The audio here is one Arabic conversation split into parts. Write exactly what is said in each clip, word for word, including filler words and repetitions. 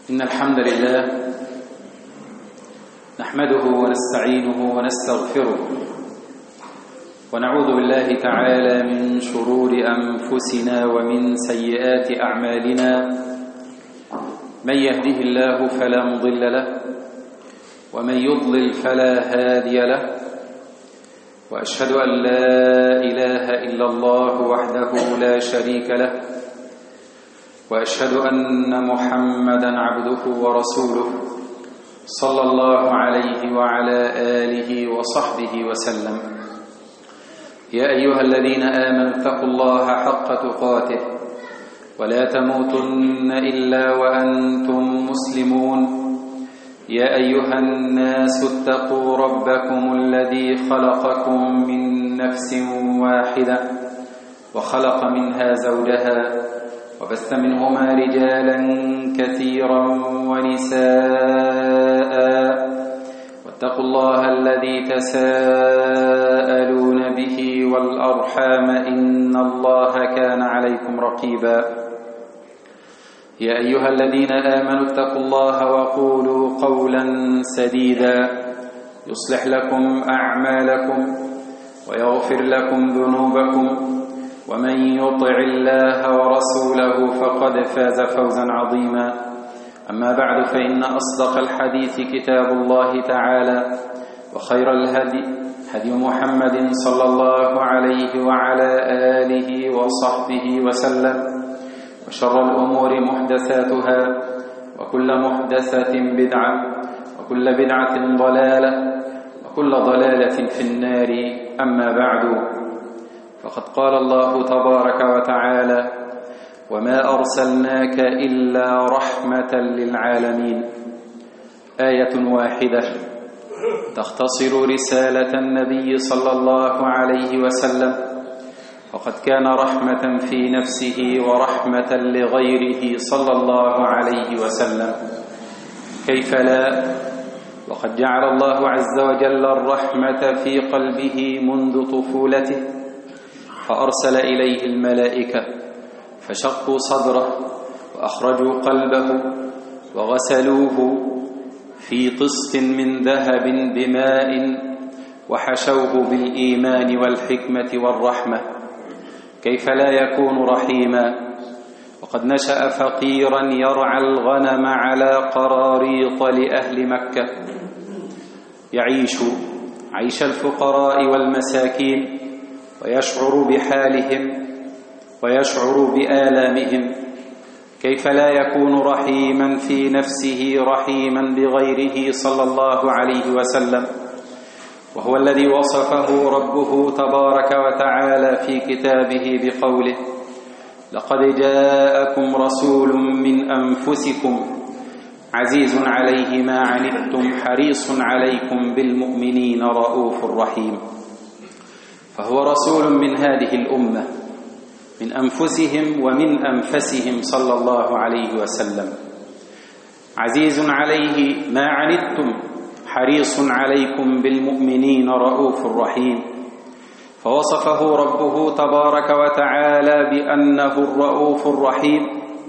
إن الحمد لله نحمده ونستعينه ونستغفره ونعوذ بالله تعالى من شرور أنفسنا ومن سيئات أعمالنا. من يهده الله فلا مضل له ومن يضلل فلا هادي له، وأشهد أن لا إله إلا الله وحده لا شريك له، وأشهد أن محمدًا عبده ورسوله صلى الله عليه وعلى آله وصحبه وسلم. يا أيها الذين آمنوا اتقوا الله حق تقاته ولا تموتن إلا وأنتم مسلمون. يا أيها الناس اتقوا ربكم الذي خلقكم من نفس واحدة وخلق منها زوجها وبث منهما رجالا كثيرا ونساء، واتقوا الله الذي تساءلون به والأرحام إن الله كان عليكم رقيبا. يا أيها الذين آمنوا اتقوا الله وقولوا قولا سديدا يصلح لكم أعمالكم ويغفر لكم ذنوبكم، ومن يطع الله ورسوله فقد فاز فوزا عظيما. أما بعد، فإن أصدق الحديث كتاب الله تعالى، وخير الهدي هدي محمد صلى الله عليه وعلى آله وصحبه وسلم، وشر الأمور محدثاتها، وكل محدثة بدعة، وكل بدعة ضلالة، وكل ضلالة في النار. أما بعد، فقد قال الله تبارك وتعالى: وما أرسلناك إلا رحمة للعالمين. آية واحدة تختصر رسالة النبي صلى الله عليه وسلم، وقد كان رحمة في نفسه ورحمة لغيره صلى الله عليه وسلم. كيف لا، وقد جعل الله عز وجل الرحمة في قلبه منذ طفولته، فأرسل إليه الملائكة فشقوا صدره وأخرجوا قلبه وغسلوه في طست من ذهب بماء، وحشوه بالإيمان والحكمة والرحمة. كيف لا يكون رحيما وقد نشأ فقيرا يرعى الغنم على قراريط لأهل مكة، يعيش عيش الفقراء والمساكين، ويشعر بحالهم ويشعر بآلامهم. كيف لا يكون رحيما في نفسه رحيما بغيره صلى الله عليه وسلم، وهو الذي وصفه ربه تبارك وتعالى في كتابه بقوله: لقد جاءكم رسول من أنفسكم عزيز عليه ما عنتم حريص عليكم بالمؤمنين رؤوف رحيم. فهو رسول من هذه الأمة، من أنفسهم ومن أنفسهم صلى الله عليه وسلم. عزيز عليه ما عنتم حريص عليكم بالمؤمنين رؤوف رحيم. فوصفه ربه تبارك وتعالى بأنه الرؤوف الرحيم.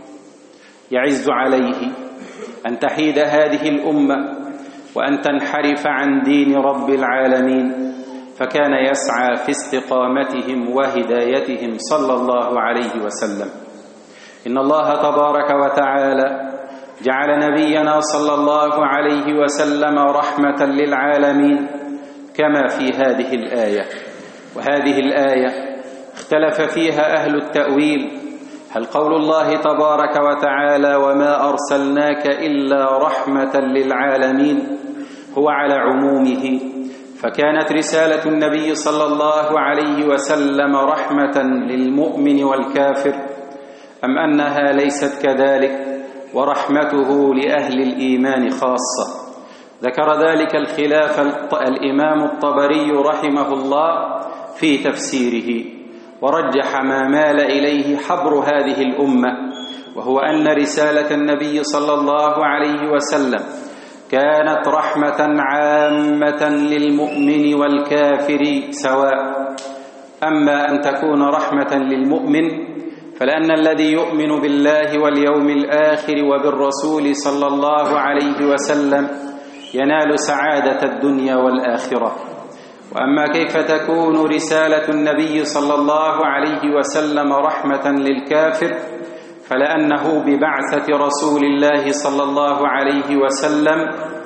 يعز عليه أن تحيد هذه الأمة وأن تنحرف عن دين رب العالمين، فكان يسعى في استقامتهم وهدايتهم صلى الله عليه وسلم. إن الله تبارك وتعالى جعل نبينا صلى الله عليه وسلم رحمة للعالمين كما في هذه الآية. وهذه الآية اختلف فيها أهل التأويل، هل قول الله تبارك وتعالى وما أرسلناك إلا رحمة للعالمين هو على عمومه، فكانت رسالة النبي صلى الله عليه وسلم رحمة للمؤمن والكافر، أم أنها ليست كذلك ورحمته لأهل الإيمان خاصة؟ ذكر ذلك الخلاف الإمام الطبري رحمه الله في تفسيره، ورجح ما مال إليه حبر هذه الأمة، وهو أن رسالة النبي صلى الله عليه وسلم كانت رحمة عامة للمؤمن والكافر سواء. أما أن تكون رحمة للمؤمن فلأن الذي يؤمن بالله واليوم الآخر وبالرسول صلى الله عليه وسلم ينال سعادة الدنيا والآخرة. وأما كيف تكون رسالة النبي صلى الله عليه وسلم رحمة للكافر، فلأنه ببعثة رسول الله صلى الله عليه وسلم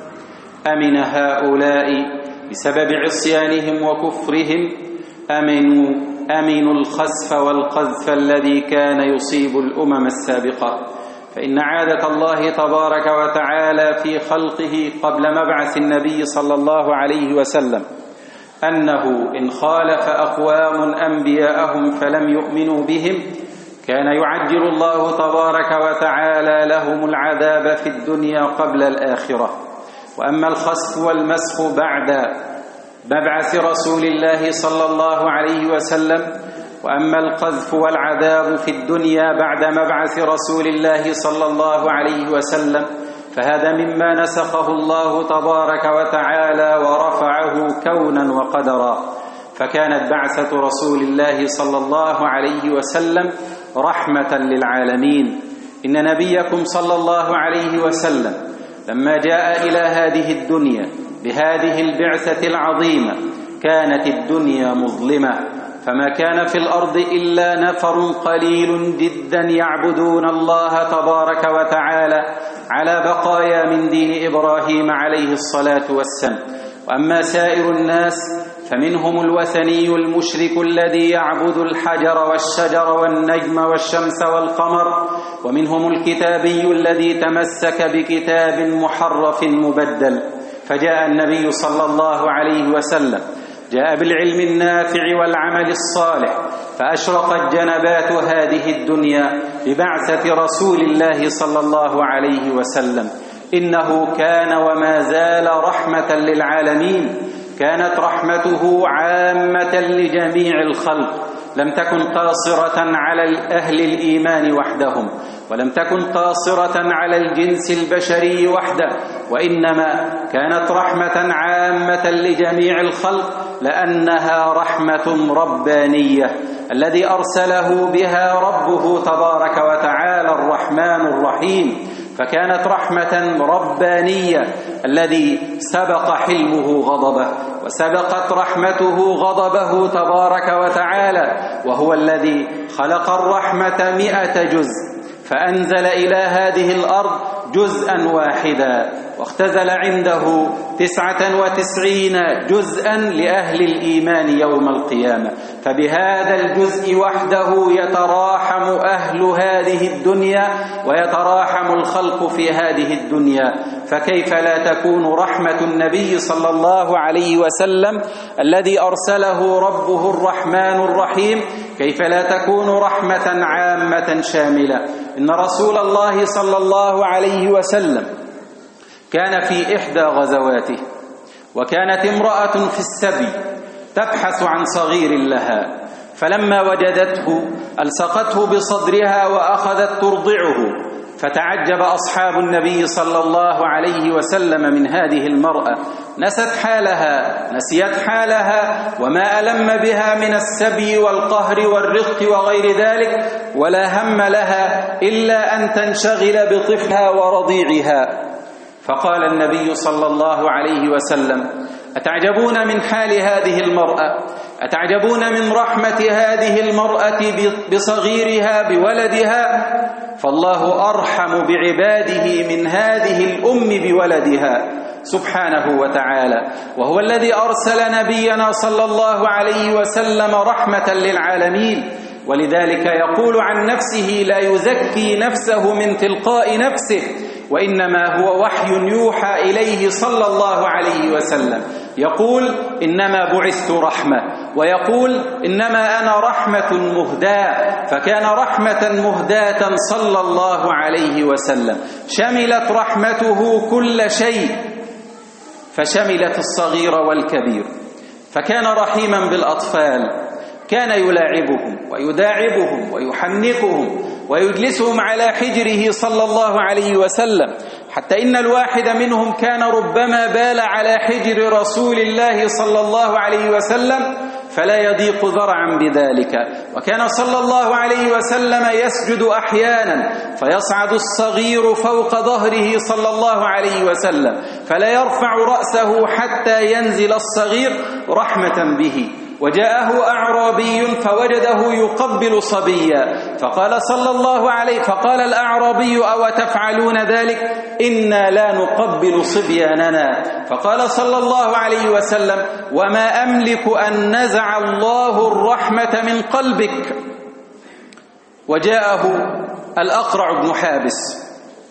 أمن هؤلاء بسبب عصيانهم وكفرهم، أمنوا أمنوا الخسف والقذف الذي كان يصيب الأمم السابقة. فإن عادة الله تبارك وتعالى في خلقه قبل مبعث النبي صلى الله عليه وسلم أنه إن خالف أقوام أنبياءهم فلم يؤمنوا بهم كان يعجل الله تبارك وتعالى لهم العذاب في الدنيا قبل الآخرة. وأما الخسف والمسخ بعد مبعث رسول الله صلى الله عليه وسلم، وأما القذف والعذاب في الدنيا بعد مبعث رسول الله صلى الله عليه وسلم، فهذا مما نسخه الله تبارك وتعالى ورفعه كونا وقدرا. فكانت بعثة رسول الله صلى الله عليه وسلم رحمة للعالمين. إن نبيكم صلى الله عليه وسلم لما جاء إلى هذه الدنيا بهذه البعثة العظيمة كانت الدنيا مظلمة، فما كان في الأرض إلا نفر قليل جدا يعبدون الله تبارك وتعالى على بقايا من دين إبراهيم عليه الصلاة والسلام. وأما سائر الناس فمنهم الوثني المشرك الذي يعبد الحجر والشجر والنجم والشمس والقمر، ومنهم الكتابي الذي تمسك بكتاب محرف مبدل. فجاء النبي صلى الله عليه وسلم جاء بالعلم النافع والعمل الصالح، فأشرقت جنبات هذه الدنيا ببعثة رسول الله صلى الله عليه وسلم. إنه كان وما زال رحمة للعالمين، كانت رحمته عامة لجميع الخلق، لم تكن قاصرة على أهل الإيمان وحدهم، ولم تكن قاصرة على الجنس البشري وحده، وإنما كانت رحمة عامة لجميع الخلق، لأنها رحمة ربانية الذي أرسله بها ربه تبارك وتعالى الرحمن الرحيم. فكانت رحمة ربانية الذي سبق حلمه غضبه، وسبقت رحمته غضبه تبارك وتعالى، وهو الذي خلق الرحمة مئة جزء فأنزل إلى هذه الأرض جزءا واحدا، واختزل عنده تسعة وتسعين جزءا لأهل الإيمان يوم القيامة. فبهذا الجزء وحده يتراحم أهل هذه الدنيا ويتراحم الخلق في هذه الدنيا. فكيف لا تكون رحمة النبي صلى الله عليه وسلم الذي أرسله ربه الرحمن الرحيم، كيف لا تكون رحمة عامة شاملة؟ إن رسول الله صلى الله عليه وسلم كان في إحدى غزواته، وكانت امرأة في السبي تبحث عن صغير لها، فلما وجدته ألصقته بصدرها وأخذت ترضعه. فتعجب أصحاب النبي صلى الله عليه وسلم من هذه المرأة، نست حالها نسيت حالها وما ألم بها من السبي والقهر والرق وغير ذلك، ولا هم لها إلا أن تنشغل بطفلها ورضيعها. فقال النبي صلى الله عليه وسلم: أتعجبون من حال هذه المرأة؟ أتعجبون من رحمة هذه المرأة بصغيرها بولدها؟ فالله أرحم بعباده من هذه الأم بولدها سبحانه وتعالى، وهو الذي أرسل نبينا صلى الله عليه وسلم رحمة للعالمين. ولذلك يقول عن نفسه: لا يزكي نفسه من تلقاء نفسه، وإنما هو وحي يوحى إليه صلى الله عليه وسلم. يقول: إنما بعثت رحمة، ويقول: إنما أنا رحمة مهداة. فكان رحمة مهداة صلى الله عليه وسلم، شملت رحمته كل شيء، فشملت الصغير والكبير. فكان رحيما بالأطفال، كان يلاعبهم ويداعبهم ويحنكهم ويجلسهم على حجره صلى الله عليه وسلم، حتى إن الواحد منهم كان ربما بال على حجر رسول الله صلى الله عليه وسلم فلا يضيق ذرعا بذلك. وكان صلى الله عليه وسلم يسجد أحيانا فيصعد الصغير فوق ظهره صلى الله عليه وسلم فلا يرفع رأسه حتى ينزل الصغير رحمة به. وجاءه أعرابي فوجده يقبل صبيا فقال صلى الله عليه فقال الأعرابي: أو تفعلون ذلك؟ إنا لا نقبل صبياننا. فقال صلى الله عليه وسلم: وما أملك أن نزع الله الرحمة من قلبك. وجاءه الأقرع بن حابس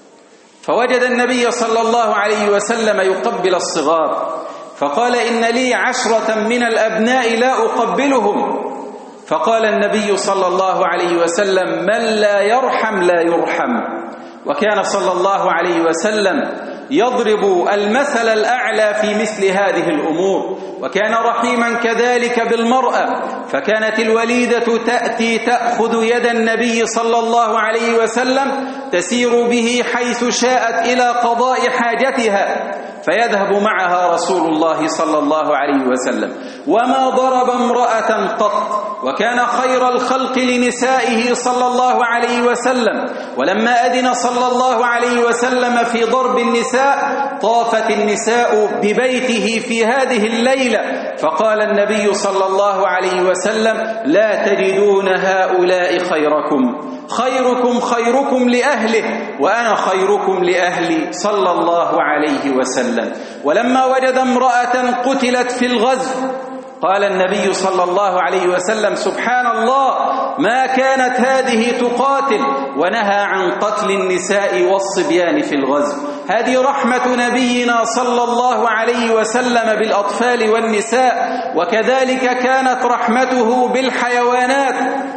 فوجد النبي صلى الله عليه وسلم يقبل الصغار فقال: إن لي عشرة من الأبناء لا أقبلهم. فقال النبي صلى الله عليه وسلم: من لا يرحم لا يرحم. وكان صلى الله عليه وسلم يضرب المثل الأعلى في مثل هذه الأمور. وكان رحيما كذلك بالمرأة، فكانت الوليدة تأتي تأخذ يد النبي صلى الله عليه وسلم تسير به حيث شاءت إلى قضاء حاجتها فيذهب معها رسول الله صلى الله عليه وسلم، وما ضرب امرأة قط، وكان خير الخلق لنسائه صلى الله عليه وسلم. ولما أذن صلى الله عليه وسلم في ضرب النساء طافت النساء ببيته في هذه الليلة فقال النبي صلى الله عليه وسلم: لا تجدون هؤلاء خيركم، خيركم خيركم لأهله وأنا خيركم لأهلي صلى الله عليه وسلم. ولما وجد امرأة قتلت في الغزو قال النبي صلى الله عليه وسلم: سبحان الله، ما كانت هذه تقاتل، ونهى عن قتل النساء والصبيان في الغزو. هذه رحمة نبينا صلى الله عليه وسلم بالأطفال والنساء، وكذلك كانت رحمته بالحيوانات،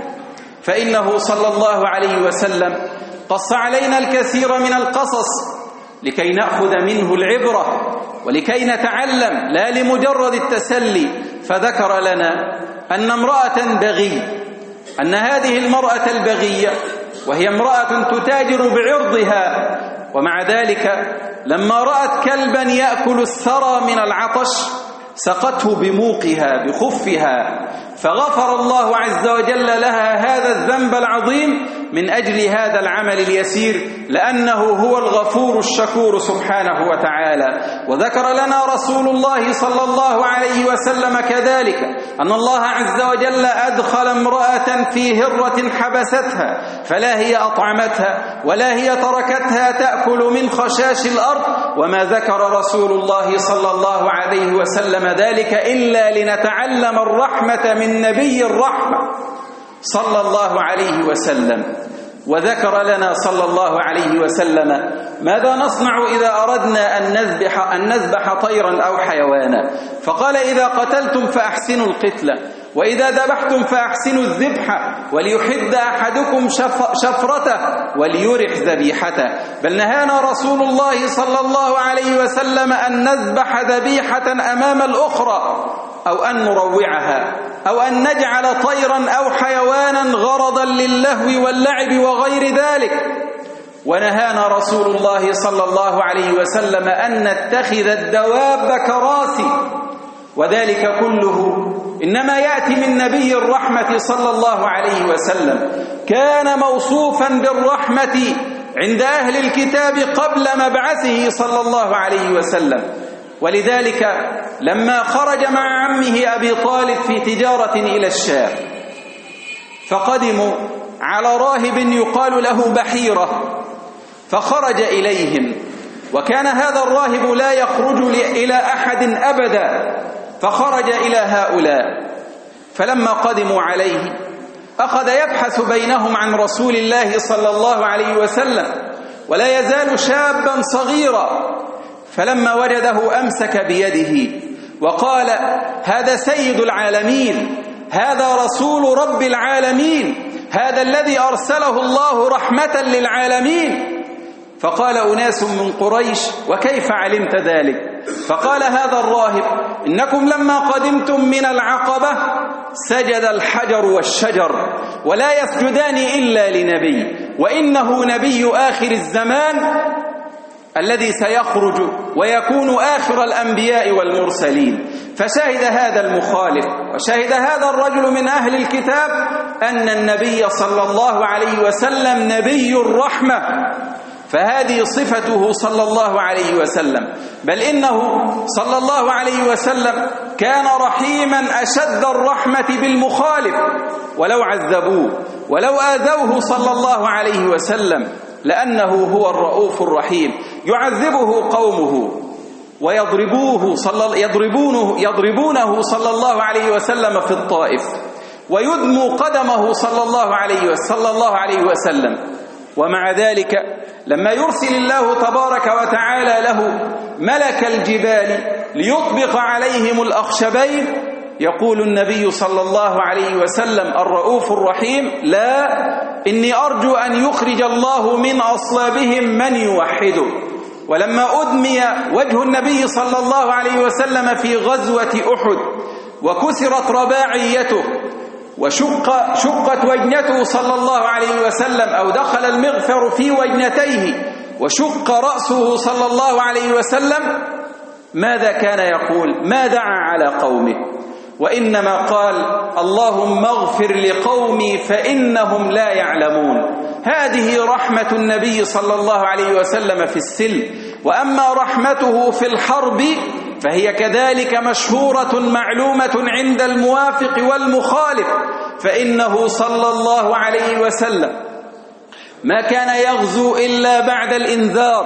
فإنه صلى الله عليه وسلم قص علينا الكثير من القصص لكي نأخذ منه العبرة ولكي نتعلم لا لمجرد التسلي. فذكر لنا أن امرأة بغي، أن هذه المرأة البغية وهي امرأة تتاجر بعرضها، ومع ذلك لما رأت كلبا يأكل الثرى من العطش سقته بموقها بخفها، فغفر الله عز وجل لها هذا الذنب العظيم من أجل هذا العمل اليسير، لأنه هو الغفور الشكور سبحانه وتعالى. وذكر لنا رسول الله صلى الله عليه وسلم كذلك أن الله عز وجل أدخل امرأة في هرة حبستها فلا هي أطعمتها ولا هي تركتها تأكل من خشاش الأرض، وما ذكر رسول الله صلى الله عليه وسلم ذلك إلا لنتعلم الرحمة من نبي الرحمة صلى الله عليه وسلم. وذكر لنا صلى الله عليه وسلم ماذا نصنع إذا أردنا أن نذبح, أن نذبح طيرا أو حيوانا، فقال: إذا قتلتم فأحسنوا القتلة، وإذا ذبحتم فأحسنوا الذبح، وليحد أحدكم شف شفرته وليرح ذبيحته. بل نهانا رسول الله صلى الله عليه وسلم أن نذبح ذبيحة أمام الأخرى أو أن نروعها أو أن نجعل طيرا أو حيوانا غرضا للهو واللعب وغير ذلك. ونهانا رسول الله صلى الله عليه وسلم أن نتخذ الدواب كراسي، وذلك كله إنما يأتي من نبي الرحمة صلى الله عليه وسلم. كان موصوفا بالرحمة عند أهل الكتاب قبل مبعثه صلى الله عليه وسلم، ولذلك لما خرج مع عمه أبي طالب في تجارة إلى الشام فقدموا على راهب يقال له بحيرة، فخرج إليهم، وكان هذا الراهب لا يخرج إلى أحد أبدا، فخرج إلى هؤلاء. فلما قدموا عليه أخذ يبحث بينهم عن رسول الله صلى الله عليه وسلم، ولا يزال شابا صغيرا. فلما وجده أمسك بيده وقال: هذا سيد العالمين، هذا رسول رب العالمين، هذا الذي أرسله الله رحمة للعالمين. فقال أناس من قريش: وكيف علمت ذلك؟ فقال هذا الراهب: إنكم لما قدمتم من العقبة سجد الحجر والشجر، ولا يسجدان إلا لنبي، وإنه نبي آخر الزمان الذي سيخرج ويكون آخر الأنبياء والمرسلين. فشهد هذا المخالف وشهد هذا الرجل من أهل الكتاب أن النبي صلى الله عليه وسلم نبي الرحمة، فهذه صفته صلى الله عليه وسلم، بل إنه صلى الله عليه وسلم كان رحيما أشد الرحمة بالمخالف، ولو عذبوه ولو آذوه صلى الله عليه وسلم لأنه هو الرؤوف الرحيم. يعذبه قومه ويضربوه صلى يضربونه يضربونه صلى الله عليه وسلم في الطائف، ويدموا قدمه صلى الله عليه صلى الله عليه وسلم، ومع ذلك لما يرسل الله تبارك وتعالى له ملك الجبال ليطبق عليهم الأخشبين يقول النبي صلى الله عليه وسلم الرؤوف الرحيم: لا، إني أرجو أن يخرج الله من أصلابهم من يوحده. ولما أدمي وجه النبي صلى الله عليه وسلم في غزوة أحد وكسرت رباعيته وشق شقت وجنته صلى الله عليه وسلم، أو دخل المغفر في وجنتيه وشق رأسه صلى الله عليه وسلم، ماذا كان يقول؟ ما دعا على قومه، وإنما قال: اللهم اغفر لقومي فإنهم لا يعلمون. هذه رحمة النبي صلى الله عليه وسلم في السلم. وأما رحمته في الحرب فهي كذلك مشهورة معلومة عند الموافق والمخالف، فإنه صلى الله عليه وسلم ما كان يغزو إلا بعد الإنذار،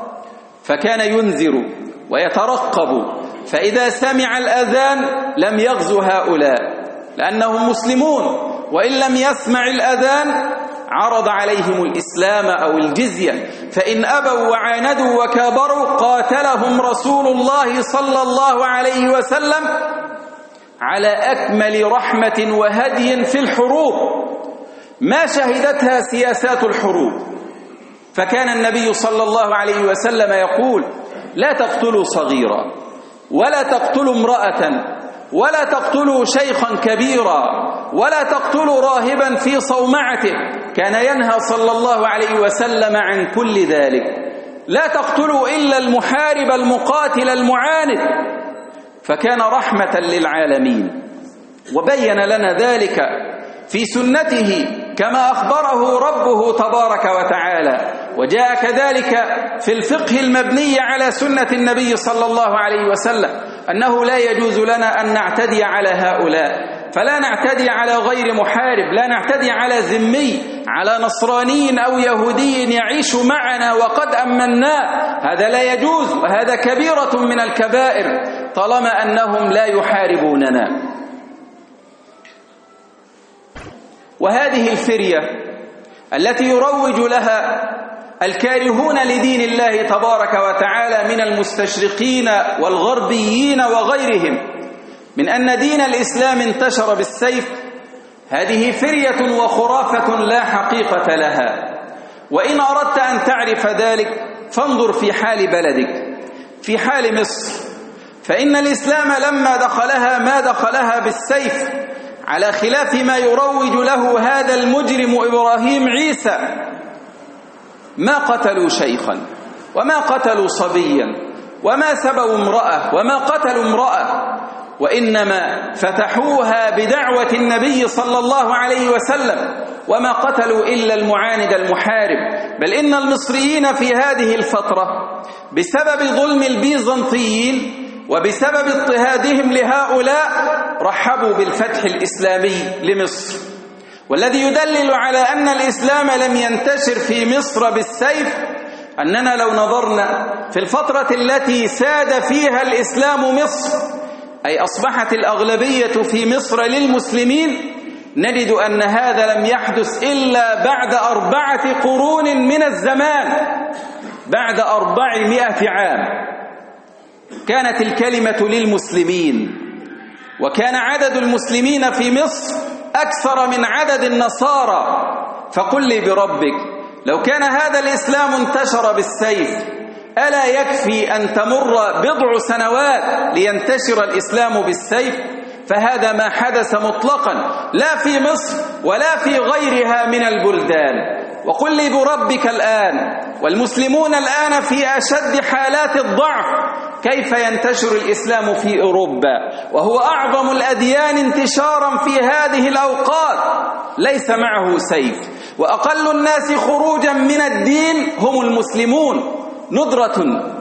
فكان ينذر ويترقب، فإذا سمع الأذان لم يغزو هؤلاء لأنهم مسلمون، وإن لم يسمع الأذان عرض عليهم الإسلام أو الجزية، فإن أبوا وعاندوا وكابروا قاتلهم رسول الله صلى الله عليه وسلم على أكمل رحمة وهدي في الحروب ما شهدتها سياسات الحروب. فكان النبي صلى الله عليه وسلم يقول: لا تقتلوا صغيرا، ولا تقتلوا امرأة، ولا تقتلوا شيخا كبيرا، ولا تقتلوا راهبا في صومعته. كان ينهى صلى الله عليه وسلم عن كل ذلك. لا تقتلوا إلا المحارب المقاتل المعاند، فكان رحمة للعالمين. وبين لنا ذلك في سنته كما أخبره ربه تبارك وتعالى، وجاء كذلك في الفقه المبني على سنة النبي صلى الله عليه وسلم أنه لا يجوز لنا أن نعتدي على هؤلاء، فلا نعتدي على غير محارب، لا نعتدي على ذمي، على نصراني أو يهودي يعيش معنا وقد أمناه، هذا لا يجوز، وهذا كبيرة من الكبائر طالما أنهم لا يحاربوننا. وهذه الفرية التي يروج لها الكارهون لدين الله تبارك وتعالى من المستشرقين والغربيين وغيرهم من أن دين الإسلام انتشر بالسيف، هذه فرية وخرافة لا حقيقة لها. وإن أردت أن تعرف ذلك فانظر في حال بلدك، في حال مصر، فإن الإسلام لما دخلها ما دخلها بالسيف، على خلاف ما يروج له هذا المجرم إبراهيم عيسى. ما قتلوا شيخا، وما قتلوا صبيا، وما سبوا امرأة، وما قتلوا امرأة، وإنما فتحوها بدعوة النبي صلى الله عليه وسلم، وما قتلوا إلا المعاند المحارب. بل إن المصريين في هذه الفترة بسبب ظلم البيزنطيين وبسبب اضطهادهم لهؤلاء رحبوا بالفتح الإسلامي لمصر. والذي يدلل على أن الإسلام لم ينتشر في مصر بالسيف أننا لو نظرنا في الفترة التي ساد فيها الإسلام مصر، أي أصبحت الأغلبية في مصر للمسلمين، نجد أن هذا لم يحدث إلا بعد أربعة قرون من الزمان، بعد أربعمائة عام كانت الكلمة للمسلمين، وكان عدد المسلمين في مصر أكثر من عدد النصارى. فقل لي بربك، لو كان هذا الإسلام انتشر بالسيف ألا يكفي أن تمر بضع سنوات لينتشر الإسلام بالسيف؟ فهذا ما حدث مطلقا، لا في مصر ولا في غيرها من البلدان. وقل لي بربك الآن والمسلمون الآن في أشد حالات الضعف كيف ينتشر الإسلام في أوروبا وهو أعظم الأديان انتشارا في هذه الأوقات ليس معه سيف، وأقل الناس خروجا من الدين هم المسلمون، ندرة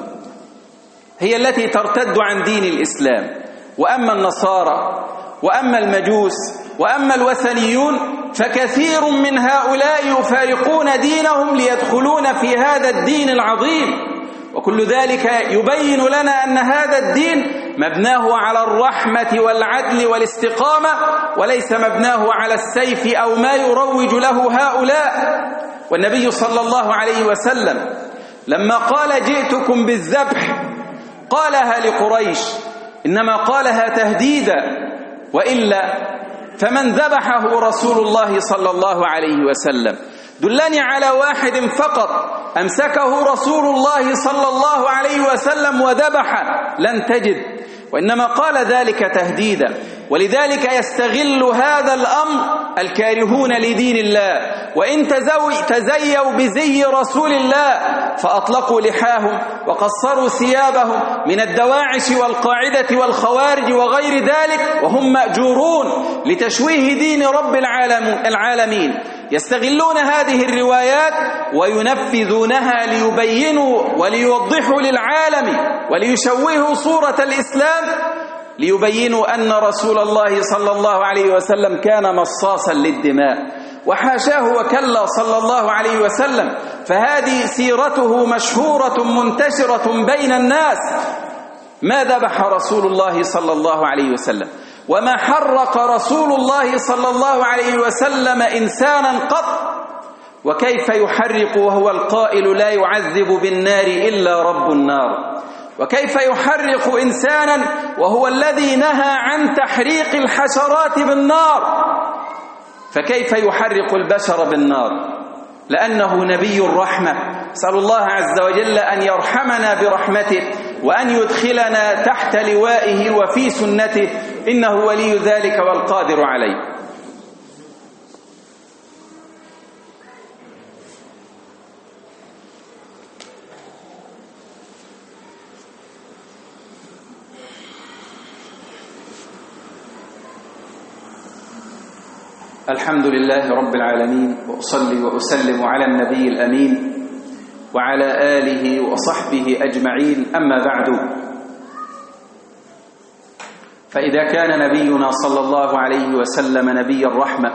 هي التي ترتد عن دين الإسلام. وأما النصارى وأما المجوس وأما الوثنيون فكثير من هؤلاء يفارقون دينهم ليدخلون في هذا الدين العظيم، وكل ذلك يبين لنا أن هذا الدين مبناه على الرحمة والعدل والاستقامة وليس مبناه على السيف أو ما يروج له هؤلاء. والنبي صلى الله عليه وسلم لما قال جئتكم بالذبح قالها لقريش، إنما قالها تهديدا، وإلا فمن ذبحه رسول الله صلى الله عليه وسلم؟ دلني على واحد فقط أمسكه رسول الله صلى الله عليه وسلم وذبحه، لن تجد، وإنما قال ذلك تهديدا. ولذلك يستغل هذا الأمر الكارهون لدين الله، وإن تزيوا بزي رسول الله فأطلقوا لحاهم وقصروا ثيابهم من الدواعش والقاعدة والخوارج وغير ذلك وهم مأجورون لتشويه دين رب العالمين، يستغلون هذه الروايات وينفذونها ليبينوا وليوضحوا للعالم وليشوهوا صورة الإسلام، ليبينوا أن رسول الله صلى الله عليه وسلم كان مصاصا للدماء، وحاشاه وكلا صلى الله عليه وسلم، فهذه سيرته مشهورة منتشرة بين الناس. ما ذبح رسول الله صلى الله عليه وسلم وما حرق رسول الله صلى الله عليه وسلم إنسانا قط، وكيف يحرق وهو القائل لا يعذب بالنار إلا رب النار؟ وكيف يحرق إنسانا وهو الذي نهى عن تحريق الحشرات بالنار؟ فكيف يحرق البشر بالنار؟ لأنه نبي الرحمة. أسأل الله عز وجل أن يرحمنا برحمته وأن يدخلنا تحت لوائه وفي سنته، إنه ولي ذلك والقادر عليه. الحمد لله رب العالمين، وأصلي وأسلم على النبي الأمين وعلى آله وصحبه أجمعين، أما بعد، فإذا كان نبينا صلى الله عليه وسلم نبي الرحمة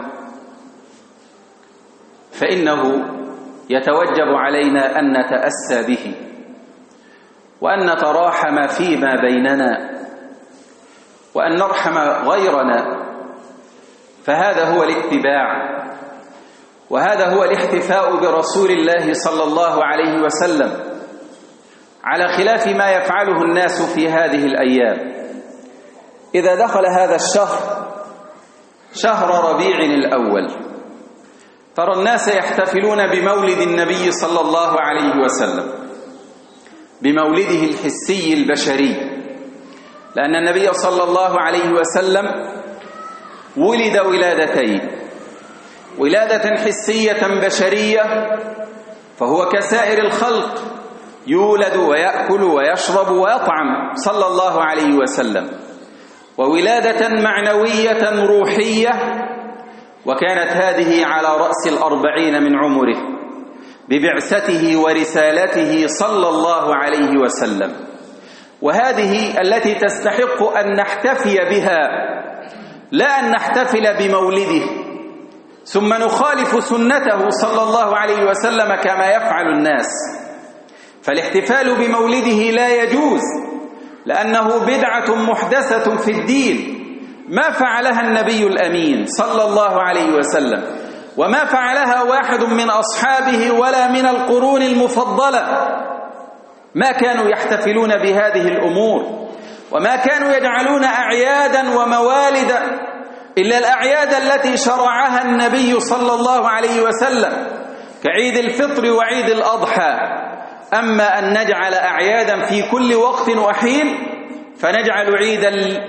فإنه يتوجب علينا أن نتأسى به وأن نتراحم فيما بيننا وأن نرحم غيرنا، فهذا هو الاتباع وهذا هو الاحتفاء برسول الله صلى الله عليه وسلم، على خلاف ما يفعله الناس في هذه الأيام. إذا دخل هذا الشهر، شهر ربيع الأول، ترى الناس يحتفلون بمولد النبي صلى الله عليه وسلم، بمولده الحسي البشري، لأن النبي صلى الله عليه وسلم ولد ولادتين، ولادة حسية بشرية فهو كسائر الخلق يولد ويأكل ويشرب ويطعم صلى الله عليه وسلم، وولادة معنوية روحية، وكانت هذه على رأس الأربعين من عمره ببعثته ورسالته صلى الله عليه وسلم، وهذه التي تستحق أن نحتفي بها، لا أن نحتفل بمولده ثم نخالف سنته صلى الله عليه وسلم كما يفعل الناس. فالاحتفال بمولده لا يجوز، لأنه بدعة محدثة في الدين ما فعلها النبي الأمين صلى الله عليه وسلم، وما فعلها واحد من أصحابه ولا من القرون المفضلة، ما كانوا يحتفلون بهذه الأمور، وما كانوا يجعلون أعيادا وموالدا إلا الأعياد التي شرعها النبي صلى الله عليه وسلم كعيد الفطر وعيد الأضحى. أما أن نجعل أعيادا في كل وقت وحين فنجعل عيدا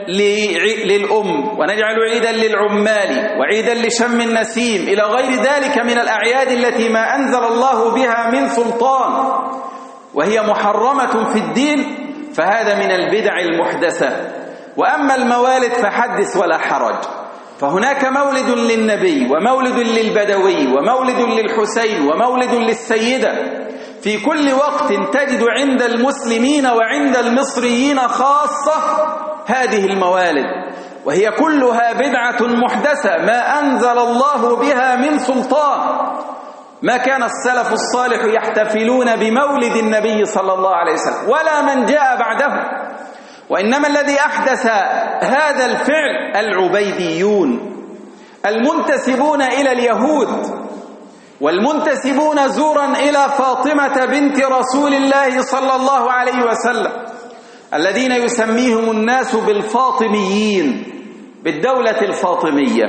للأم، ونجعل عيدا للعمال، وعيدا لشم النسيم، إلى غير ذلك من الأعياد التي ما أنزل الله بها من سلطان وهي محرمة في الدين، فهذا من البدع المحدثة. وأما الموالد فحدث ولا حرج، فهناك مولد للنبي، ومولد للبدوي، ومولد للحسين، ومولد للسيدة. في كل وقت تجد عند المسلمين وعند المصريين خاصة هذه الموالد، وهي كلها بدعة محدثة ما أنزل الله بها من سلطان. ما كان السلف الصالح يحتفلون بمولد النبي صلى الله عليه وسلم ولا من جاء بعده، وإنما الذي أحدث هذا الفعل العبيديون المنتسبون إلى اليهود، والمنتسبون زورا إلى فاطمة بنت رسول الله صلى الله عليه وسلم، الذين يسميهم الناس بالفاطميين، بالدولة الفاطمية.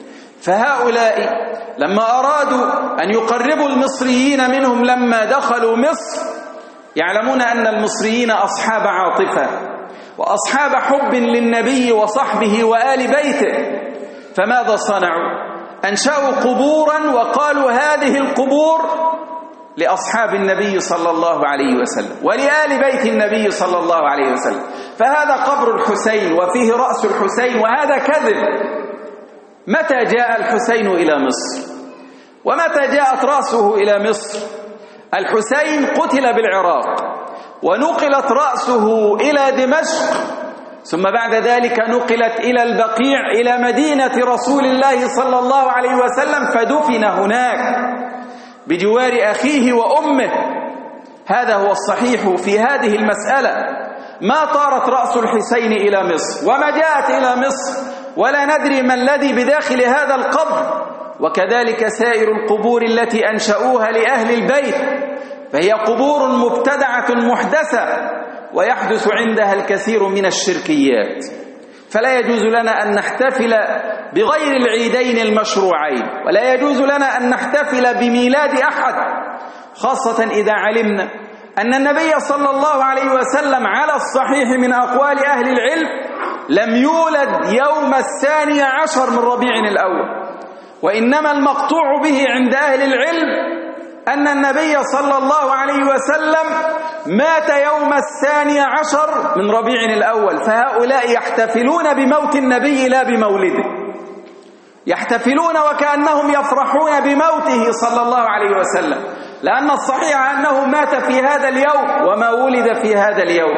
فهؤلاء لما أرادوا أن يقربوا المصريين منهم لما دخلوا مصر، يعلمون أن المصريين أصحاب عاطفة وأصحاب حب للنبي وصحبه وآل بيته، فماذا صنعوا؟ أنشأوا قبورا وقالوا هذه القبور لأصحاب النبي صلى الله عليه وسلم ولآل بيت النبي صلى الله عليه وسلم، فهذا قبر الحسين وفيه رأس الحسين، وهذا كذب. متى جاء الحسين إلى مصر؟ ومتى جاءت رأسه إلى مصر؟ الحسين قتل بالعراق، ونقلت رأسه إلى دمشق، ثم بعد ذلك نقلت إلى البقيع إلى مدينة رسول الله صلى الله عليه وسلم، فدفن هناك بجوار أخيه وأمه. هذا هو الصحيح في هذه المسألة. ما طارت رأس الحسين إلى مصر، وما جاءت إلى مصر، ولا ندري ما الذي بداخل هذا القبر. وكذلك سائر القبور التي أنشأوها لأهل البيت، فهي قبور مبتدعة محدثة، ويحدث عندها الكثير من الشركيات. فلا يجوز لنا أن نحتفل بغير العيدين المشروعين، ولا يجوز لنا أن نحتفل بميلاد أحد، خاصة إذا علمنا أن النبي صلى الله عليه وسلم على الصحيح من أقوال أهل العلم لم يولد يوم الثاني عشر من ربيع الأول، وإنما المقطوع به عند أهل العلم أن النبي صلى الله عليه وسلم مات يوم الثاني عشر من ربيع الأول. فهؤلاء يحتفلون بموت النبي لا بمولده، يحتفلون وكأنهم يفرحون بموته صلى الله عليه وسلم، لأن الصحيح أنه مات في هذا اليوم وما ولد في هذا اليوم.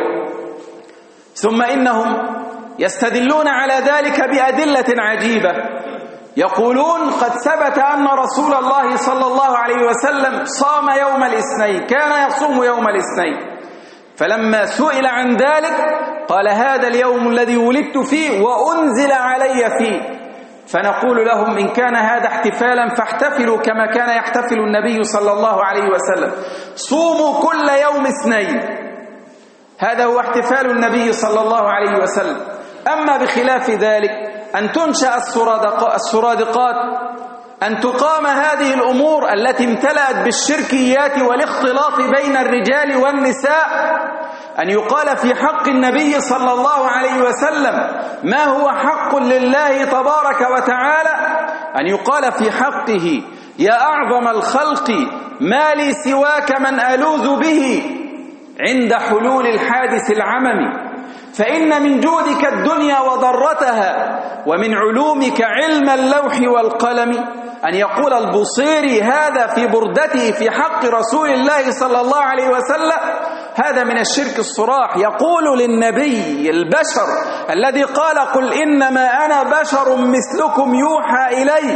ثم إنهم يستدلون على ذلك بأدلة عجيبة، يقولون قد ثبت أن رسول الله صلى الله عليه وسلم صام يوم الاثنين، كان يصوم يوم الاثنين، فلما سئل عن ذلك قال هذا اليوم الذي ولدت فيه وأنزل علي فيه. فنقول لهم إن كان هذا احتفالا فاحتفلوا كما كان يحتفل النبي صلى الله عليه وسلم، صوموا كل يوم اثنين، هذا هو احتفال النبي صلى الله عليه وسلم. أما بخلاف ذلك أن تنشأ السرادقات، أن تقام هذه الأمور التي امتلأت بالشركيات والاختلاط بين الرجال والنساء، أن يقال في حق النبي صلى الله عليه وسلم ما هو حق لله تبارك وتعالى، أن يقال في حقه يا أعظم الخلق ما لي سواك من ألوذ به عند حلول الحادث العممي، فإن من جودك الدنيا وضرتها، ومن علومك علم اللوح والقلم. أن يقول البصيري هذا في بردته في حق رسول الله صلى الله عليه وسلم، هذا من الشرك الصراح. يقول للنبي البشر الذي قال قل إنما أنا بشر مثلكم يوحى إلي،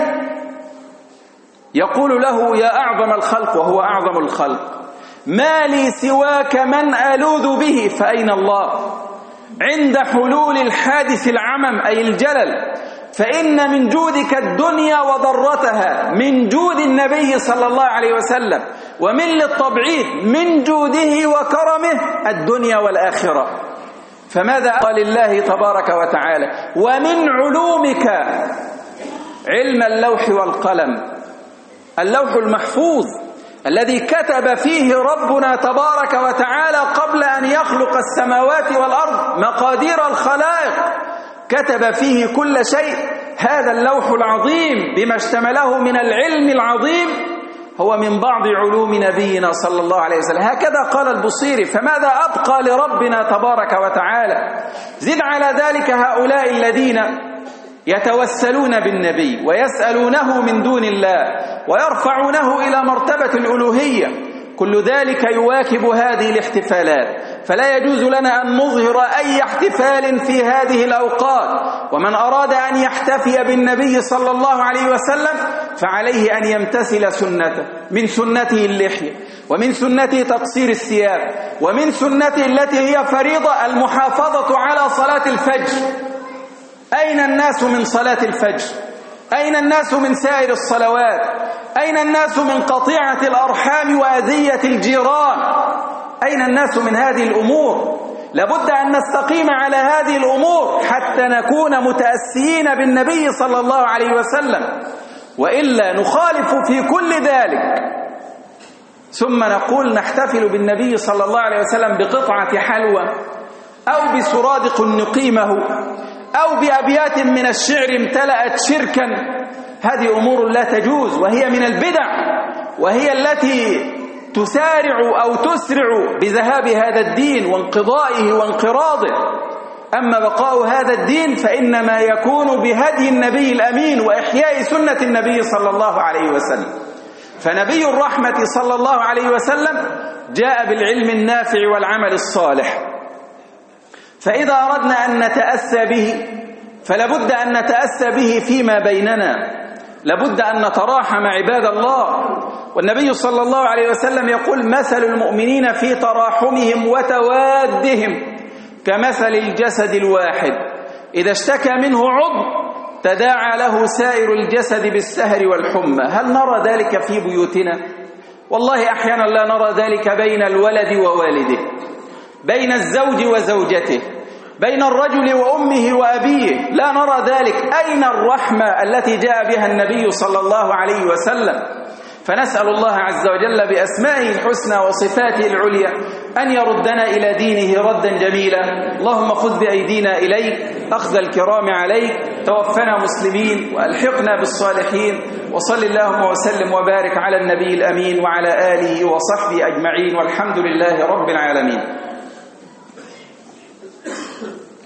يقول له يا أعظم الخلق وهو أعظم الخلق، ما لي سواك من ألوذ به، فأين الله؟ عند حلول الحادث العمم أي الجلل، فإن من جودك الدنيا وضرتها، من جود النبي صلى الله عليه وسلم، ومن للتبعيد من جوده وكرمه الدنيا والآخرة. فماذا قال الله تبارك وتعالى ومن علومك علم اللوح والقلم، اللوح المحفوظ الذي كتب فيه ربنا تبارك وتعالى قبل أن يخلق السماوات والأرض مقادير الخلائق، كتب فيه كل شيء. هذا اللوح العظيم بما اشتمله من العلم العظيم هو من بعض علوم نبينا صلى الله عليه وسلم. هكذا قال البصيري. فماذا أبقى لربنا تبارك وتعالى؟ زد على ذلك هؤلاء الذين يتوسلون بالنبي ويسألونه من دون الله ويرفعونه إلى مرتبة الألوهية، كل ذلك يواكب هذه الاحتفالات. فلا يجوز لنا أن نظهر أي احتفال في هذه الأوقات. ومن أراد أن يحتفي بالنبي صلى الله عليه وسلم فعليه أن يمتثل سنته، من سنته اللحية، ومن سنته تقصير الثياب، ومن سنته التي هي فريضة المحافظة على صلاة الفجر. أين الناس من صلاة الفجر؟ أين الناس من سائر الصلوات؟ أين الناس من قطيعة الأرحام وأذية الجيران؟ أين الناس من هذه الأمور؟ لابد أن نستقيم على هذه الأمور حتى نكون متأسيين بالنبي صلى الله عليه وسلم، وإلا نخالف في كل ذلك. ثم نقول نحتفل بالنبي صلى الله عليه وسلم بقطعة حلوى أو بسرادق نقيمه أو بأبيات من الشعر امتلأت شركا. هذه أمور لا تجوز، وهي من البدع، وهي التي تسارع أو تسرع بذهاب هذا الدين وانقضائه وانقراضه. أما بقاء هذا الدين فإنما يكون بهدي النبي الأمين وإحياء سنة النبي صلى الله عليه وسلم. فنبي الرحمة صلى الله عليه وسلم جاء بالعلم النافع والعمل الصالح. فإذا أردنا أن نتأسى به فلابد أن نتأسى به فيما بيننا، لابد أن نتراحم عباد الله. والنبي صلى الله عليه وسلم يقول: مثل المؤمنين في تراحمهم وتوادهم كمثل الجسد الواحد إذا اشتكى منه عضو تداعى له سائر الجسد بالسهر والحمى. هل نرى ذلك في بيوتنا؟ والله أحيانا لا نرى ذلك بين الولد ووالده، بين الزوج وزوجته، بين الرجل وأمه وأبيه، لا نرى ذلك. أين الرحمة التي جاء بها النبي صلى الله عليه وسلم؟ فنسأل الله عز وجل بأسمائه الحسنى وصفاته العليا أن يردنا إلى دينه ردا جميلا. اللهم خذ بأيدينا إليك أخذ الكرام عليك، توفنا مسلمين وألحقنا بالصالحين. وصل اللهم وسلم وبارك على النبي الأمين وعلى آله وصحبه أجمعين، والحمد لله رب العالمين.